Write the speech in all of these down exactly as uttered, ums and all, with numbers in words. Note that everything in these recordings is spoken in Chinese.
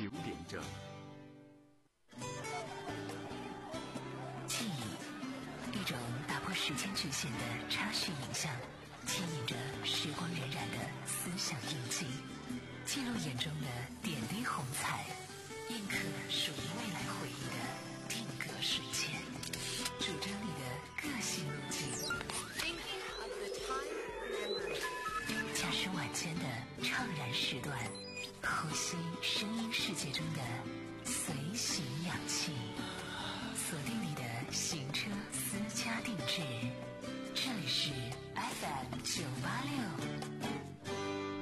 九点整。 记忆，一种打破时间局限的插叙影像，牵引着时光荏苒的思想印记，记录眼中的点滴红彩，印刻属于未来回忆的定格瞬间，主张你的个性路径。驾驶晚间的怅然时段，呼吸声音世界中的随行氧气，锁定你的行车私家定制。这里是 F M 九八六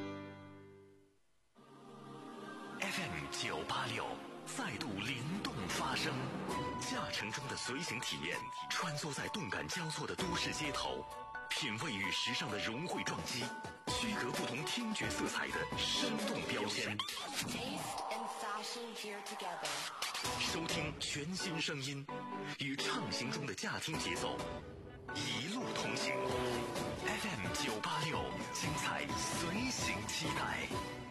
F M 九八六再度灵动发声，驾乘中的随行体验，穿梭在动感交错的都市街头，品味与时尚的融汇撞击，区隔不同听觉色彩的生动标签，收听全新声音，与畅行中的驾听节奏一路同行。 F M 九八六，精彩随行期待。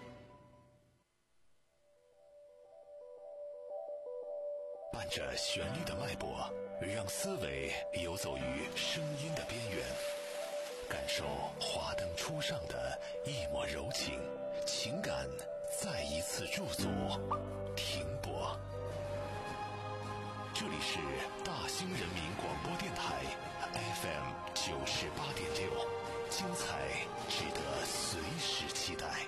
伴着旋律的脉搏，让思维游走于声音的边缘，感受华灯初上的一抹柔情，情感再一次驻足停泊。这里是大兴人民广播电台 F M 九十八点六，精彩值得随时期待。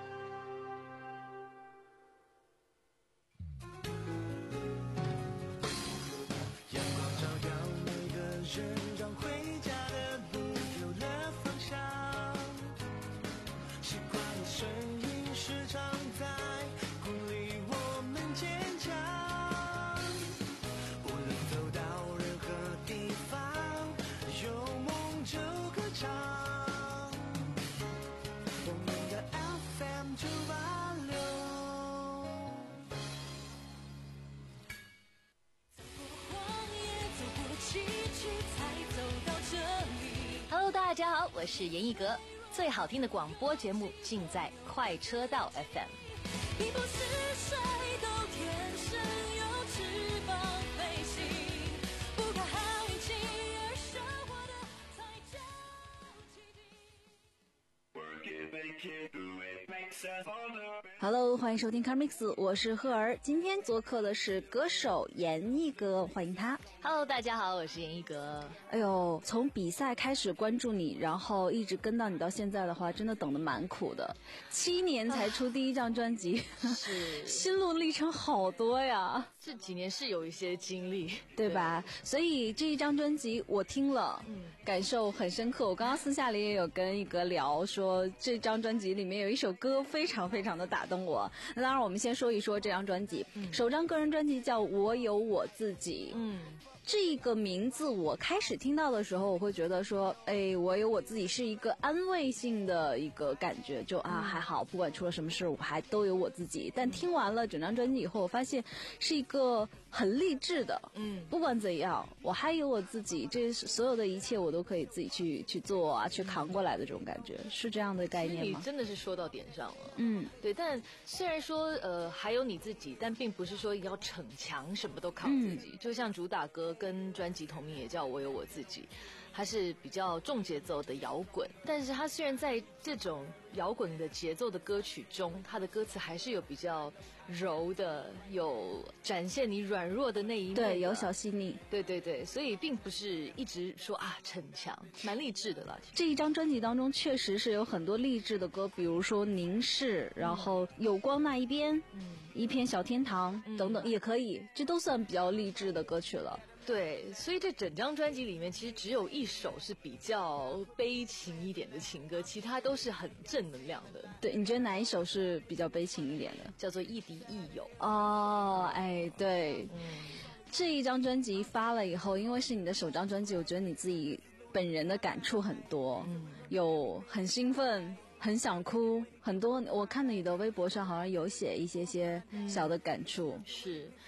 让回家的路有了方向，习惯的声音时常在鼓励我们坚强，无论走到任何地方，有梦就歌唱，我们的 F M 九八六。 Hello， 大家好，我是严艺格，最好听的广播节目尽在快车道 F M。 你不是谁都天生有翅膀飞行，不靠好运气而生活的才叫奇迹。 Hello， 欢迎收听 CarMix， 我是赫儿。今天做客的是歌手严艺格，欢迎他。 Hello， 大家好，我是严艺格。 哎呦，从比赛开始关注你，然后一直跟到你到现在的话，真的等得蛮苦的。七年才出第一张专辑， 是心路历程好多呀。 这几年是有一些经历， 对吧？对，所以这一张专辑我听了，嗯，感受很深刻。我刚刚私下里也有跟一格聊说，这张专辑里面有一首歌非常非常的打动我。那当然，我们先说一说这张专辑，嗯、首张个人专辑叫《我有我自己》。嗯。这个名字我开始听到的时候，我会觉得说，哎，我有我自己是一个安慰性的一个感觉，就啊还好，不管出了什么事，我还都有我自己。但听完了整张专辑以后，我发现是一个很励志的，嗯，不管怎样，我还有我自己，这所有的一切我都可以自己去去做啊，去扛过来的这种感觉，是这样的概念吗？ 你真的是说到点上了， 嗯， 对。但虽然说呃还有你自己，但并不是说要逞强，什么都靠自己。嗯、就像主打歌跟专辑同名也叫我有我自己，它是比较重节奏的摇滚，但是它虽然在这种摇滚的节奏的歌曲中，它的歌词还是有比较柔的，有展现你软弱的那一面， 对，有小细腻， 对对对，所以并不是一直说啊逞强，蛮励志的啦。 这一张专辑当中确实是有很多励志的歌，比如说凝视，然后有光那一边，嗯，一片小天堂、嗯、等等也可以，这都算比较励志的歌曲了。 对，所以这整张专辑里面其实只有一首是比较悲情一点的情歌，其他都是很正能量的。 对，你觉得哪一首是比较悲情一点的？ 叫做亦敌亦友。 哦，哎，对，嗯，这一张专辑发了以后，因为是你的首张专辑，我觉得你自己本人的感触很多，嗯，有很兴奋，很想哭，很多。我看你的微博上好像有写一些些小的感触， 嗯、是。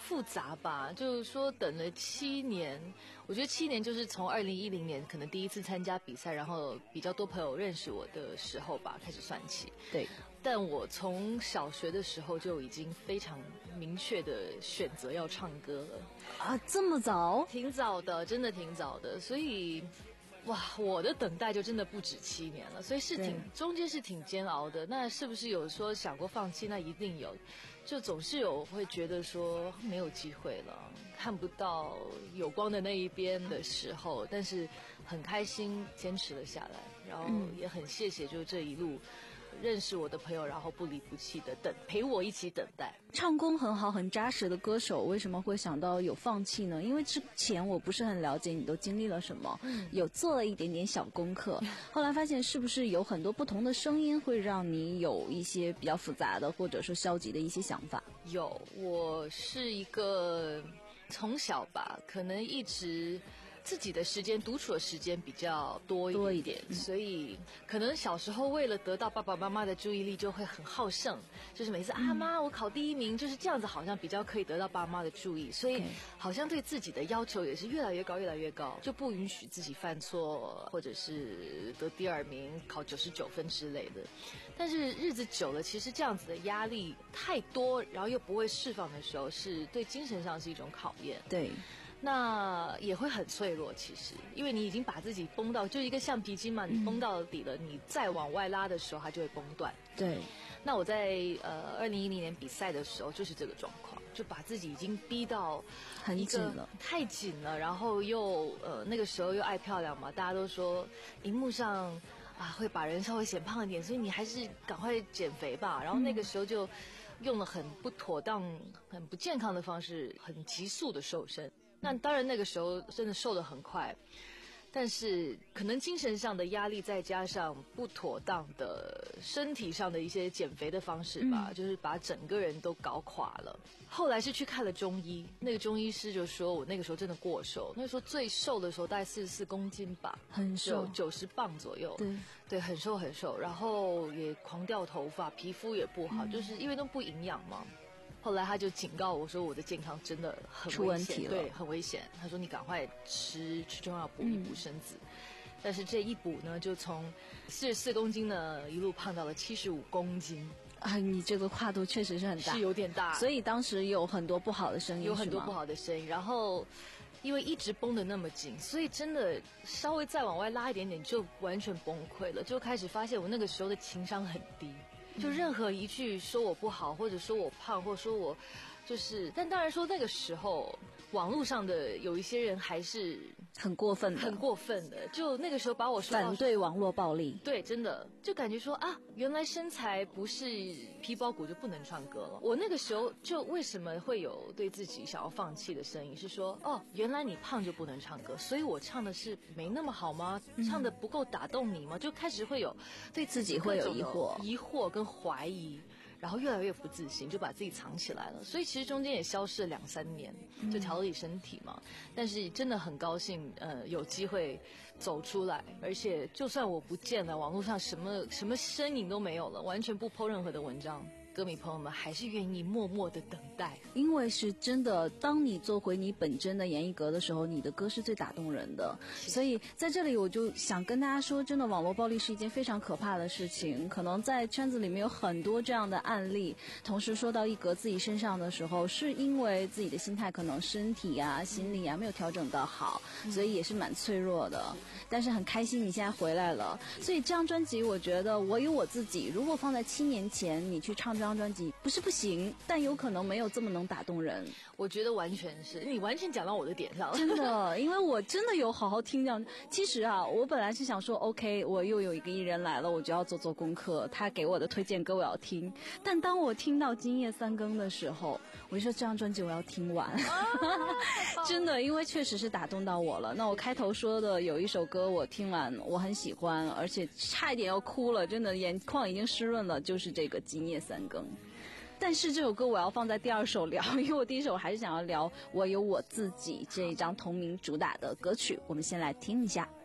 复杂吧，就是说等了七年，我觉得七年就是从二零一零年可能第一次参加比赛，然后比较多朋友认识我的时候吧，开始算起。 对， 但我从小学的时候就已经非常明确的选择要唱歌了啊，这么早？ 挺早的，真的挺早的，所以。哇，我的等待就真的不止七年了，所以是挺中间是挺煎熬的。那是不是有说想过放弃？那一定有，就总是有会觉得说没有机会了，看不到有光的那一边的时候。但是很开心坚持了下来，然后也很谢谢就是这一路认识我的朋友，然后不离不弃的等陪我一起等待。 唱功很好很扎实的歌手为什么会想到有放弃呢？因为之前我不是很了解你都经历了什么，嗯、有做了一点点小功课，后来发现是不是有很多不同的声音会让你有一些比较复杂的或者说消极的一些想法？ 有，我是一个从小吧，可能一直自己的时间独处的时间比较多一点，多一点，所以可能小时候为了得到爸爸妈妈的注意力，就会很好胜，就是每次、嗯、啊妈我考第一名，就是这样子，好像比较可以得到爸妈的注意，所以好像对自己的要求也是越来越高，越来越高，就不允许自己犯错，或者是得第二名、考九十九分之类的。但是日子久了，其实这样子的压力太多，然后又不会释放的时候，是对精神上是一种考验。 对。 那也会很脆弱，其实，因为你已经把自己绷到，就一个橡皮筋嘛，你绷到底了，嗯、你再往外拉的时候，它就会崩断。 对。 那我在呃二零一零年比赛的时候，就是这个状况，就把自己已经逼到很紧了， 太紧了，然后又呃那个时候又爱漂亮嘛，大家都说荧幕上啊会把人稍微显胖一点，所以你还是赶快减肥吧。然后那个时候就用了很不妥当、很不健康的方式，很急速的瘦身。那当然那个时候真的瘦得很快，但是可能精神上的压力再加上不妥当的身体上的一些减肥的方式吧、嗯、就是把整个人都搞垮了。后来是去看了中医，那个中医师就说我那个时候真的过瘦，那个时候最瘦的时候大概四十四公斤吧， 很瘦， 九十磅左右， 对对，很瘦很瘦，然后也狂掉头发，皮肤也不好、嗯、就是因为都不营养嘛。后来他就警告我说我的健康真的很危险， 出问题了， 对，很危险。他说你赶快吃吃中药补一补身子、嗯、但是这一补呢，就从四十四公斤呢一路胖到了七十五公斤啊！你这个跨度确实是很大， 是有点大， 所以当时有很多不好的声音， 有很多不好的声音。然后因为一直绷得那么紧，所以真的稍微再往外拉一点点就完全崩溃了，就开始发现我那个时候的情商很低。就任何一句说我不好，或者说我胖，或者说我就是，但当然说那个时候网络上的有一些人还是很过分的， 很过分的。就那个时候把我说反对网络暴力， 对，真的就感觉说啊，原来身材不是皮包骨就不能唱歌了。我那个时候就为什么会有对自己想要放弃的声音，是说哦，原来你胖就不能唱歌，所以我唱的是没那么好吗？嗯、唱的不够打动你吗？就开始会有对自己会有疑惑、 疑惑跟怀疑。然后越来越不自信，就把自己藏起来了。所以其实中间也消失了两三年，就调理身体嘛。嗯、但是真的很高兴，呃，有机会走出来。而且就算我不见了，网络上什么什么身影都没有了，完全不 po 任何的文章。歌迷朋友们还是愿意默默的等待， 因为是真的，当你做回你本真的严艺格的时候，你的歌是最打动人的。所以在这里我就想跟大家说，真的网络暴力是一件非常可怕的事情，可能在圈子里面有很多这样的案例。同时说到艺格自己身上的时候，是因为自己的心态可能身体啊心理啊没有调整到好，所以也是蛮脆弱的。但是很开心你现在回来了，所以这张专辑我觉得我有我自己，如果放在七年前你去唱这张专辑不是不行，但有可能没有这么能打动人。 我觉得完全是你完全讲到我的点上了， 真的，因为我真的有好好听这样。其实啊，我本来是想说 OK 我又有一个艺人来了，我就要做做功课，他给我的推荐歌我要听。但当我听到今夜三更的时候，我就说这张专辑我要听完、啊、真的，因为确实是打动到我了。那我开头说的有一首歌我听完我很喜欢，而且差一点要哭了，真的眼眶已经湿润了，就是这个今夜三更。但是这首歌我要放在第二首聊，因为我第一首还是想要聊我有我自己这一张同名主打的歌曲，我们先来听一下。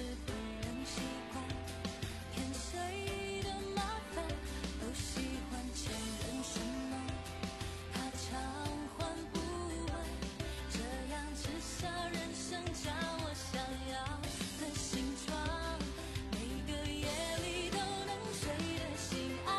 被人习惯，骗谁的麻烦，都喜欢欠人什么，怕偿还不完，这样只想人生将我想要的形状，每个夜里都能睡得心安。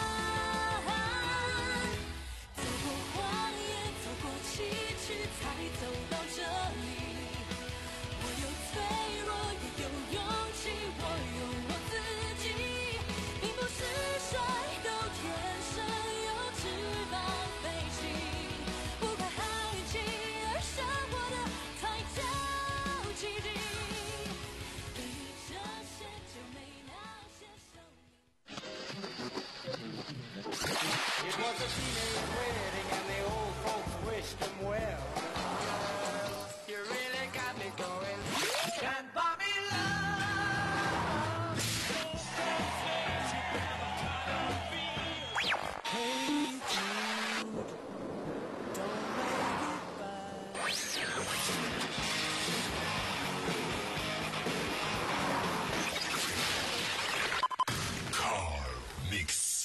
走过荒野，走过崎岖，才走到这里。我有脆弱，也有勇气，我有我自己，并不是谁都天生有翅膀飞行，不该好运气，而生活的才叫奇迹。对于这些就没那些生命。 It was a teenage wedding and the old folks wished him well. You really got me going. Can't buy me love. Hey Jude, don't make it bad. Car Mix。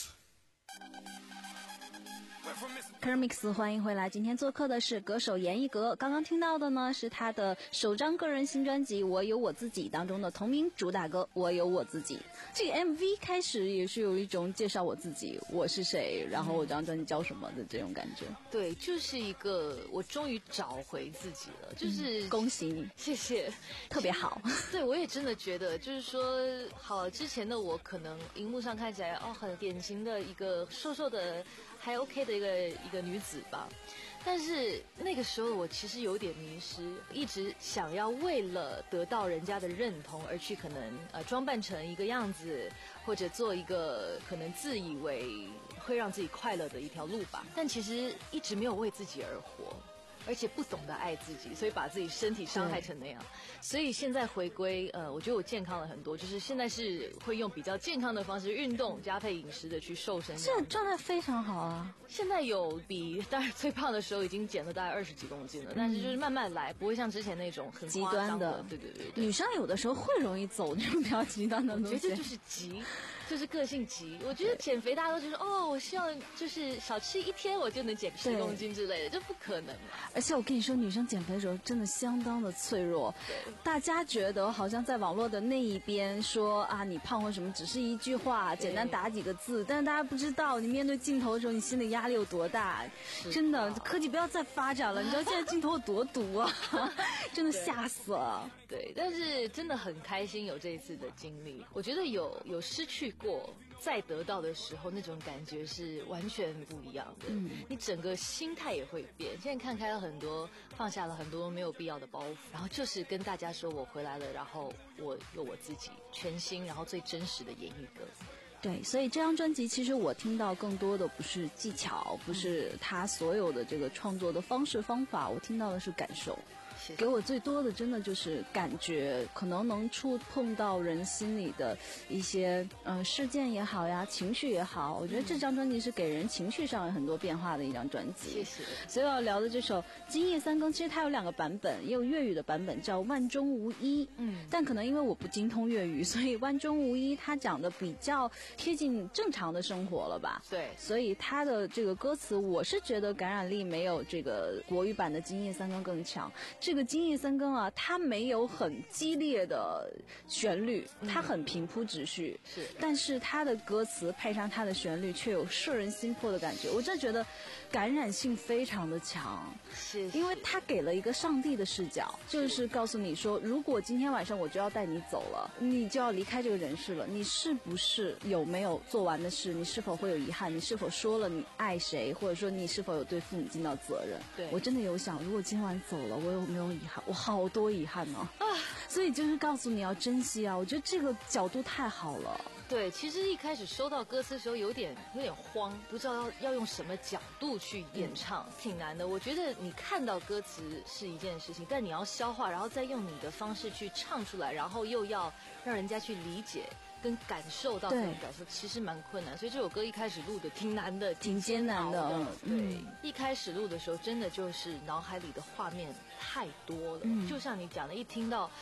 Kermix， 欢迎回来。今天做客的是歌手严艺格。刚刚听到的呢是他的首张个人新专辑《我有我自己》当中的同名主打歌《我有我自己》。这个 M V 开始也是有一种介绍我自己，我是谁，然后我这张专辑叫什么的这种感觉。 对，就是一个我终于找回自己了，就是、 嗯、恭喜你， 谢谢， 特别好。 对，我也真的觉得，就是说，好，之前的我可能荧幕上看起来哦，很典型的一个瘦瘦的还 OK 的一个一个女子吧。但是那个时候我其实有点迷失，一直想要为了得到人家的认同而去可能呃装扮成一个样子，或者做一个可能自以为会让自己快乐的一条路吧。但其实一直没有为自己而活，而且不懂得爱自己，所以把自己身体伤害成那样。所以现在回归，呃，我觉得我健康了很多，就是现在是会用比较健康的方式运动，加配饮食的去瘦身。 现在状态非常好啊！ 现在有比当然最胖的时候已经减了大概二十几公斤了，嗯、但是就是慢慢来，不会像之前那种很极端的。 对对 对, 对。 女生有的时候会容易走那种比较极端的路线。 我觉得就是急，就是个性急。我觉得减肥大家都觉得哦，我希望就是少吃一天我就能减十公斤之类的，这不可能。 而且我跟你说，女生减肥的时候真的相当的脆弱。大家觉得好像在网络的那一边说啊，你胖或什么只是一句话，简单打几个字，但是大家不知道，你面对镜头的时候，你心理压力有多大。真的，科技不要再发展了，你知道现在镜头有多毒啊，真的吓死了。 对，但是真的很开心有这一次的经历。我觉得有有失去过，再得到的时候，那种感觉是完全不一样的。嗯，你整个心态也会变。现在看开了很多，放下了很多没有必要的包袱，然后就是跟大家说我回来了，然后我有我自己全新，然后最真实的演绎歌。 对，所以这张专辑其实我听到更多的不是技巧，不是他所有的这个创作的方式方法，我听到的是感受。给我最多的真的就是感觉，可能能触碰到人心里的一些呃事件也好呀，情绪也好。我觉得这张专辑是给人情绪上有很多变化的一张专辑。 谢谢。 所以我要聊的这首《今夜三更》，其实它有两个版本，也有粤语的版本叫《万中无一》。嗯，但可能因为我不精通粤语，所以《万中无一》它讲的比较贴近正常的生活了吧？ 对。 所以它的这个歌词，我是觉得感染力没有这个国语版的《今夜三更》更强。这个《今夜三更》啊，它没有很激烈的旋律，它很平铺直叙， 是、嗯， 但是它的歌词配上它的旋律，却有摄人心魄的感觉。我真的觉得感染性非常的强， 是， 因为它给了一个上帝的视角，就是告诉你说，如果今天晚上我就要带你走了，你就要离开这个人世了，你是不是有没有做完的事？你是否会有遗憾？你是否说了你爱谁？或者说你是否有对父母尽到责任？ 对， 我真的有想，如果今晚走了，我有没有遗憾？我好多遗憾呢、啊，所以就是告诉你要珍惜啊！我觉得这个角度太好了。 对，其实一开始收到歌词的时候有点有点慌，不知道要要用什么角度去演唱，嗯、挺难的。我觉得你看到歌词是一件事情，但你要消化，然后再用你的方式去唱出来，然后又要让人家去理解跟感受到这种感受，其实蛮困难。所以这首歌一开始录的挺难的， 挺艰难的。 的对、 嗯， 一开始录的时候，真的就是脑海里的画面太多了，嗯、就像你讲的，一听到。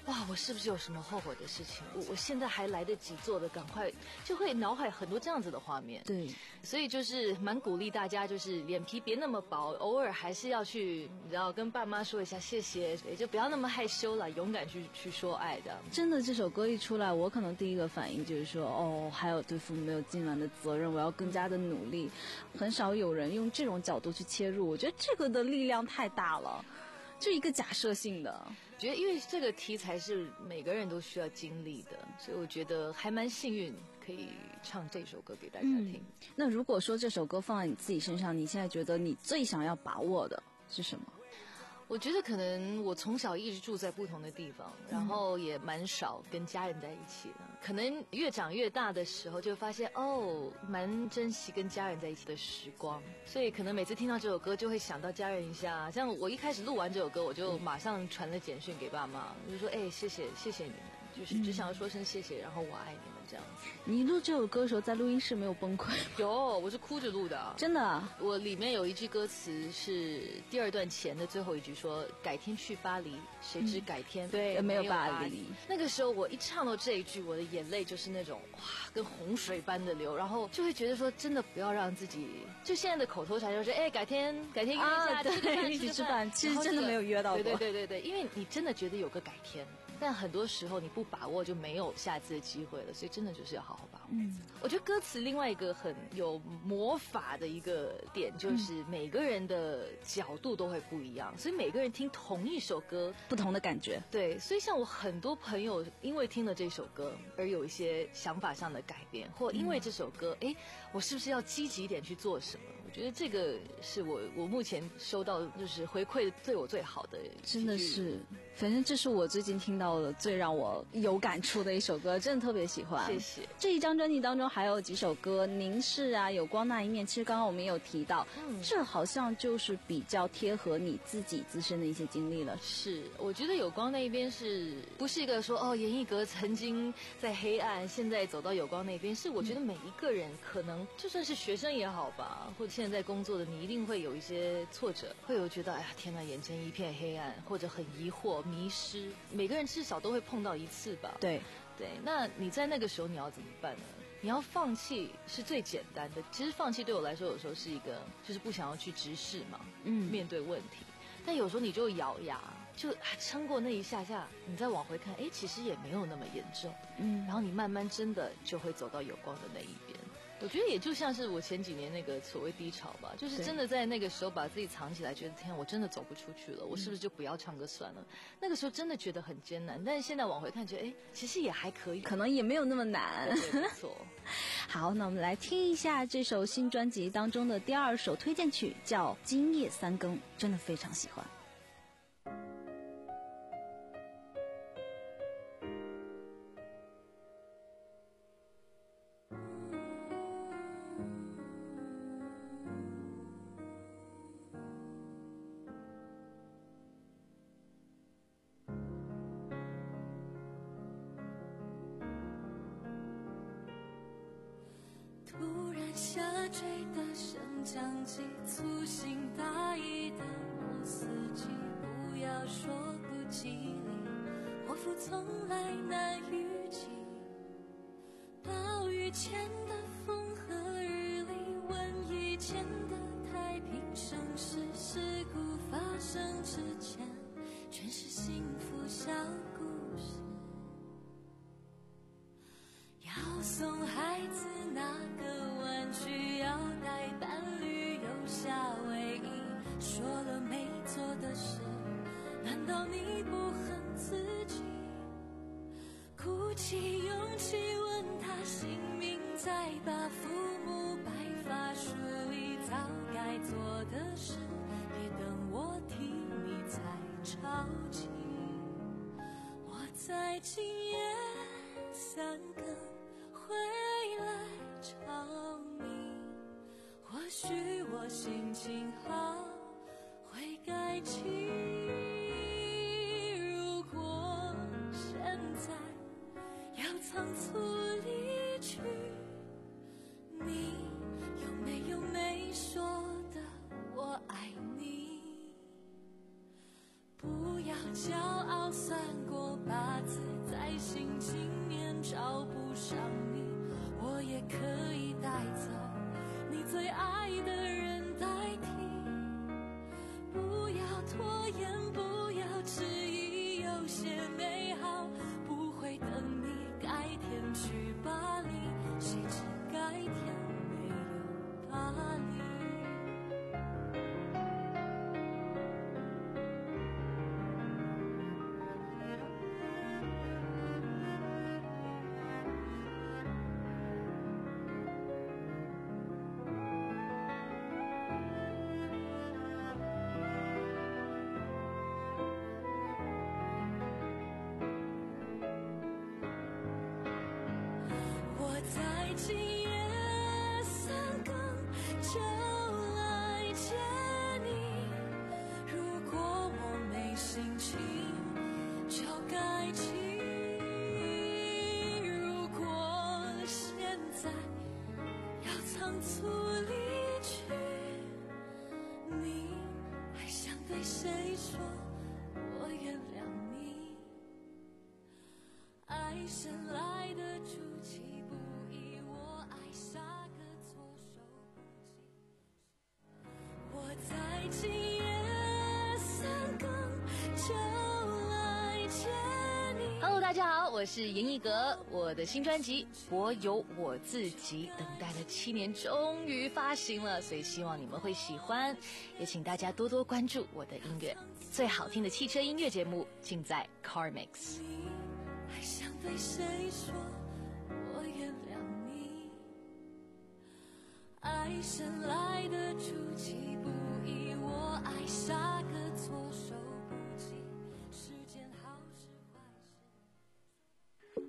哇，我是不是有什么后悔的事情？我我现在还来得及做的，赶快就会脑海很多这样子的画面。 对， 所以就是蛮鼓励大家，就是脸皮别那么薄，偶尔还是要去，你知道，跟爸妈说一下谢谢，也就不要那么害羞了，勇敢去去说爱的。 真的，这首歌一出来，我可能第一个反应就是说，哦，还有对父母没有尽完的责任，我要更加的努力。很少有人用这种角度去切入，我觉得这个的力量太大了，就一个假设性的。 觉得因为这个题材是每个人都需要经历的，所以我觉得还蛮幸运可以唱这首歌给大家听。 嗯，那如果说这首歌放在你自己身上，你现在觉得你最想要把握的是什么？ 我觉得可能我从小一直住在不同的地方，然后也蛮少跟家人在一起的。可能越长越大的时候，就会发现哦，蛮珍惜跟家人在一起的时光。所以可能每次听到这首歌，就会想到家人一下。像我一开始录完这首歌，我就马上传了简讯给爸妈，我就说：“哎，谢谢，谢谢你们，就是只想要说声谢谢，然后我爱你们这样子。” 你录这首歌的时候，在录音室没有崩溃？ 有，我是哭着录的。 真的？ 我里面有一句歌词是第二段前的最后一句，说改天去巴黎，谁知改天、嗯、 对没有巴黎。 巴黎。那个时候我一唱到这一句，我的眼泪就是那种哇，跟洪水般的流，然后就会觉得说，真的不要让自己，就现在的口头禅就是，哎，改天改天约一下， 啊、对，一起吃饭。其实真的没有约到过。 对对对对对，因为你真的觉得有个改天。但很多时候你不把握就没有下次的机会了，所以真的就是要好好把握。 嗯， 我觉得歌词另外一个很有魔法的一个点，就是每个人的角度都会不一样，所以每个人听同一首歌， 不同的感觉。 对，所以像我很多朋友因为听了这首歌而有一些想法上的改变，或因为这首歌，哎、嗯，我是不是要积极一点去做什么？我觉得这个是我我目前收到就是回馈对我最好的， 真的是。反正这是我最近听到的最让我有感触的一首歌，真的特别喜欢。 谢谢。 这一张专辑当中还有几首歌，凝视啊，有光那一面，其实刚刚我们也有提到，嗯，这好像就是比较贴合你自己自身的一些经历了。 是，我觉得有光那一边是不是一个说哦，严艺格曾经在黑暗，现在走到有光那边，是我觉得每一个人可能就算是学生也好吧，或者现在在工作的，你一定会有一些挫折，会有觉得哎呀天哪，眼前一片黑暗，或者很疑惑。迷失，每个人至少都会碰到一次吧。 对， 对。那你在那个时候你要怎么办呢？你要放弃是最简单的。其实放弃对我来说，有时候是一个就是不想要去直视嘛，嗯，面对问题。但有时候你就咬牙，就撑过那一下下，你再往回看，哎，其实也没有那么严重，嗯。然后你慢慢真的就会走到有光的那一边。我觉得也就像是我前几年那个所谓低潮吧，就是真的在那个时候把自己藏起来，觉得天，我真的走不出去了，我是不是就不要唱歌算了？那个时候真的觉得很艰难，但是现在往回看，觉得哎，其实也还可以， 可能也没有那么难。 对，没错。 好，那我们来听一下这首新专辑当中的第二首推荐曲，叫《今夜三更》，真的非常喜欢。 突然下坠的升降机，粗心大意的老司机，不要说不吉利，祸福从来难预计。暴雨前的风和日丽，瘟疫前的太平盛世，事故发生之前，全是幸福小故事。要送孩子那个玩具，要带伴侣留下唯一，说了没做的事，难道你不恨自己？鼓起勇气问他姓名，再把父母白发梳理，早该做的事，别等我替你才着急。我在今夜三更回来找你，或许我心情好会改期。如果现在要仓促离去，你有没有没说的我爱你？不要骄傲算过把今夜三更就来见你，如果我没心情就该停，如果现在要仓促离去，你还想对谁说我原谅你？爱神来的出其不意，我爱下个措手不及，我在今夜三更就来见你。 Hello， 大家好，我是严艺格，我的新专辑《我有我自己》等待了七年，终于发行了，所以希望你们会喜欢，也请大家多多关注我的音乐，最好听的汽车音乐节目尽在 Car Mix。 你还想对谁说我原谅你？爱神来的出其不意，我爱下个措手不及，是件好事坏事。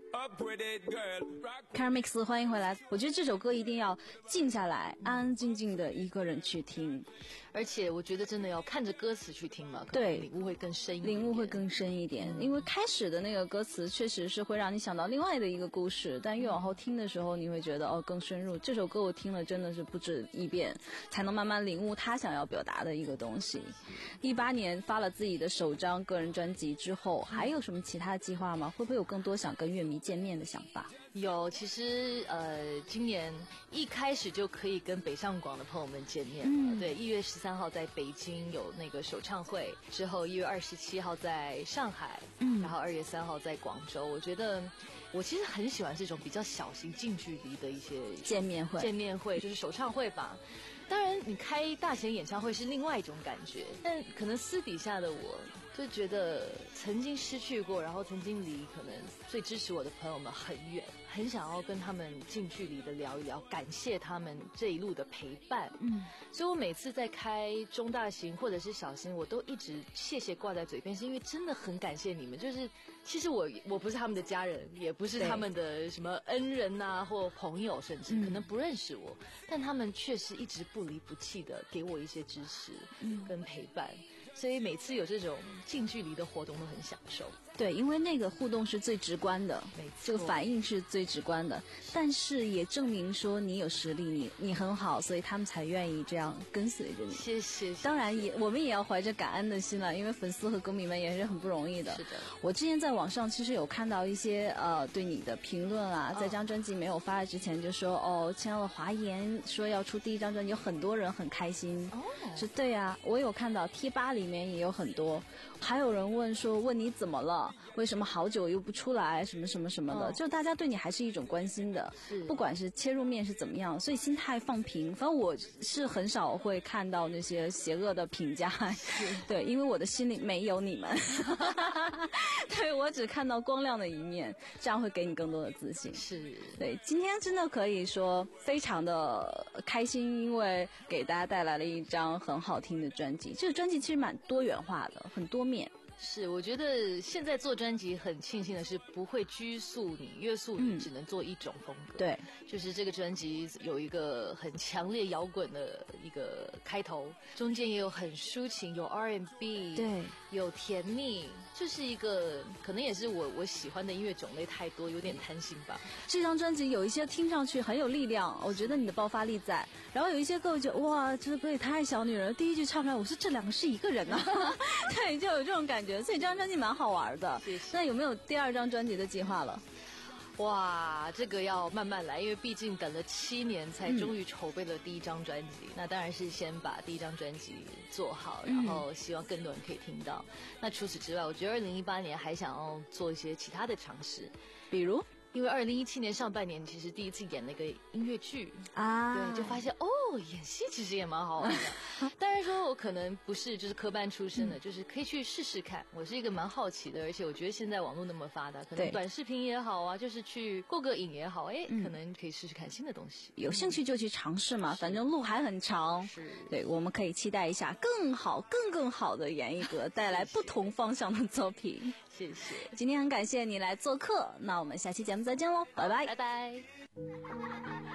Car Mix 欢迎回来。我觉得这首歌一定要静下来，安安静静的一个人去听， 而且我觉得真的要看着歌词去听嘛， 对， 领悟会更深一点， 领悟会更深一点。因为开始的那个歌词确实是会让你想到另外的一个故事，但越往后听的时候，你会觉得哦更深入。这首歌我听了真的是不止一遍，才能慢慢领悟他想要表达的一个东西。一八年发了自己的首张个人专辑之后，还有什么其他的计划吗？会不会有更多想跟乐迷见面的想法？ 有，其实呃，今年一开始就可以跟北上广的朋友们见面了。 嗯、 对，一月十三号在北京有那个首唱会，之后一月二十七号在上海，嗯，然后二月三号在广州。我觉得我其实很喜欢这种比较小型、近距离的一些见面会， 见面会就是首唱会吧。当然，你开大型演唱会是另外一种感觉，但可能私底下的我就觉得曾经失去过，然后曾经离可能最支持我的朋友们很远，很想要跟他们近距离的聊一聊，感谢他们这一路的陪伴。嗯，所以我每次在开中大型或者是小型，我都一直谢谢挂在嘴边，是因为真的很感谢你们。就是其实我我不是他们的家人，也不是他们的什么恩人呐、啊、或朋友，甚至可能不认识我，嗯、但他们确实一直不离不弃的给我一些支持跟陪伴。嗯，所以每次有这种近距离的活动都很享受。 对，因为那个互动是最直观的， 没错， 这个反应是最直观的，但是也证明说你有实力，你你很好，所以他们才愿意这样跟随着你。 谢谢。 当然也我们也要怀着感恩的心了，因为粉丝和歌迷们也是很不容易的。 是的。 我之前在网上其实有看到一些呃对你的评论啊，在这张专辑没有发之前就说哦签了华研，说要出第一张专辑，有很多人很开心。哦。是对啊，我有看到贴吧里面也有很多，还有人问说问你怎么了，为什么好久又不出来，什么什么什么的，哦、就大家对你还是一种关心的，不管是切入面是怎么样，所以心态放平。反正我是很少会看到那些邪恶的评价，对，因为我的心里没有你们，对，我只看到光亮的一面，这样会给你更多的自信。 是， 对，今天真的可以说非常的开心，因为给大家带来了一张很好听的专辑。这个专辑其实蛮多元化的，很多面。 是，我觉得现在做专辑很庆幸的是不会拘束你、约束你，只能做一种风格。 对， 就是这个专辑有一个很强烈摇滚的一个开头，中间也有很抒情，有 R and B， 对， 有甜蜜，就是一个可能也是我我喜欢的音乐种类太多，有点贪心吧。 这张专辑有一些听上去很有力量，我觉得你的爆发力在，然后有一些歌我觉得哇，这个歌也太小女人，第一句唱出来，我说这两个是一个人啊，对，就有这种感觉。所以这张专辑蛮好玩的。 谢谢。 那有没有第二张专辑的计划了？ 哇，这个要慢慢来，因为毕竟等了七年才终于筹备了第一张专辑。嗯、那当然是先把第一张专辑做好，然后希望更多人可以听到。嗯、那除此之外，我觉得二零一八年还想要做一些其他的尝试， 比如。 因为二零一七年上半年其实第一次演那个音乐剧啊， 对，就发现哦，演戏其实也蛮好玩的。当然说我可能不是就是科班出身的，嗯、就是可以去试试看。我是一个蛮好奇的，而且我觉得现在网络那么发达，可能短视频也好啊，就是去过个瘾也好，哎，嗯、可能可以试试看新的东西。 有兴趣就去尝试嘛，反正路还很长。 是， 对，我们可以期待一下更好、更更好的严艺格带来不同方向的作品。 谢谢， 今天很感谢你来做客，那我们下期节目再见喽，拜拜， 拜拜。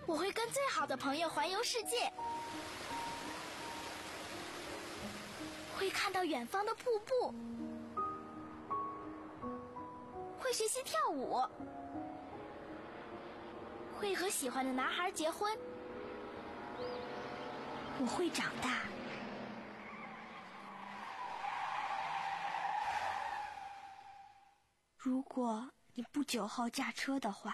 我会跟最好的朋友环游世界，会看到远方的瀑布，会学习跳舞，会和喜欢的男孩结婚。我会长大。如果你不酒后驾车的话，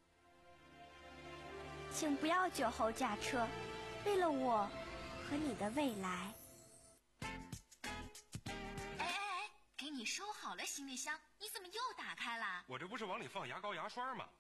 请不要酒后驾车，为了我和你的未来。 哎哎哎，给你收好了行李箱，你怎么又打开了？ 我这不是往里放牙膏牙刷吗？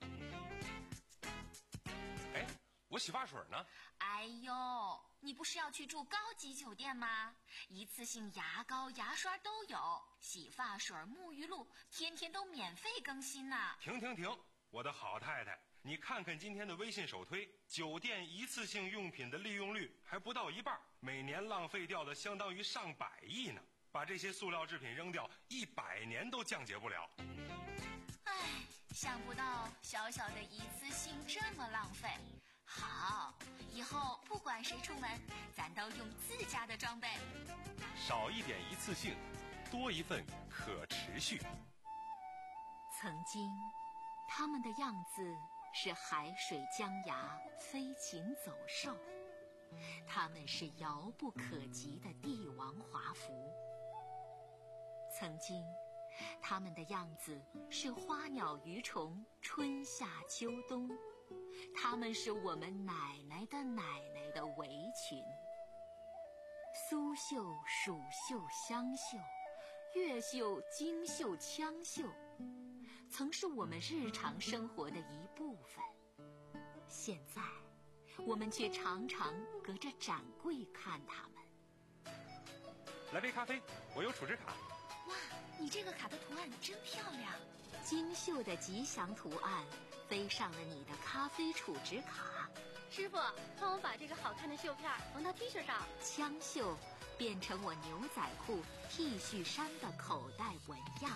哎，我洗发水呢？ 哎呦，你不是要去住高级酒店吗？一次性牙膏牙刷都有，洗发水沐浴露天天都免费更新呢。 停停停，我的好太太，你看看今天的微信首推，酒店一次性用品的利用率还不到一半，每年浪费掉的相当于上百亿呢。把这些塑料制品扔掉，一百年都降解不了。 唉，想不到小小的一次性这么浪费。好，以后不管谁出门，咱都用自家的装备。 少一点一次性，多一份可持续。 曾经，他们的样子是海水江崖，飞禽走兽；他们是遥不可及的帝王华服。曾经，他们的样子是花鸟鱼虫，春夏秋冬；他们是我们奶奶的奶奶的围裙。苏绣、蜀绣、湘绣，越绣、京绣、羌绣，曾是我们日常生活的一部分。现在，我们却常常隔着展柜看它们。 来杯咖啡，我有储值卡。 哇，你这个卡的图案真漂亮！精绣的吉祥图案飞上了你的咖啡储值卡。 师傅，帮我把这个好看的绣片缝到 T 恤上。 枪绣变成我牛仔裤、T 恤衫的口袋纹样，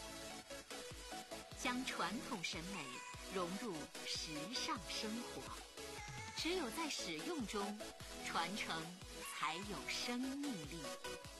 将传统审美融入时尚生活。只有在使用中，传承才有生命力。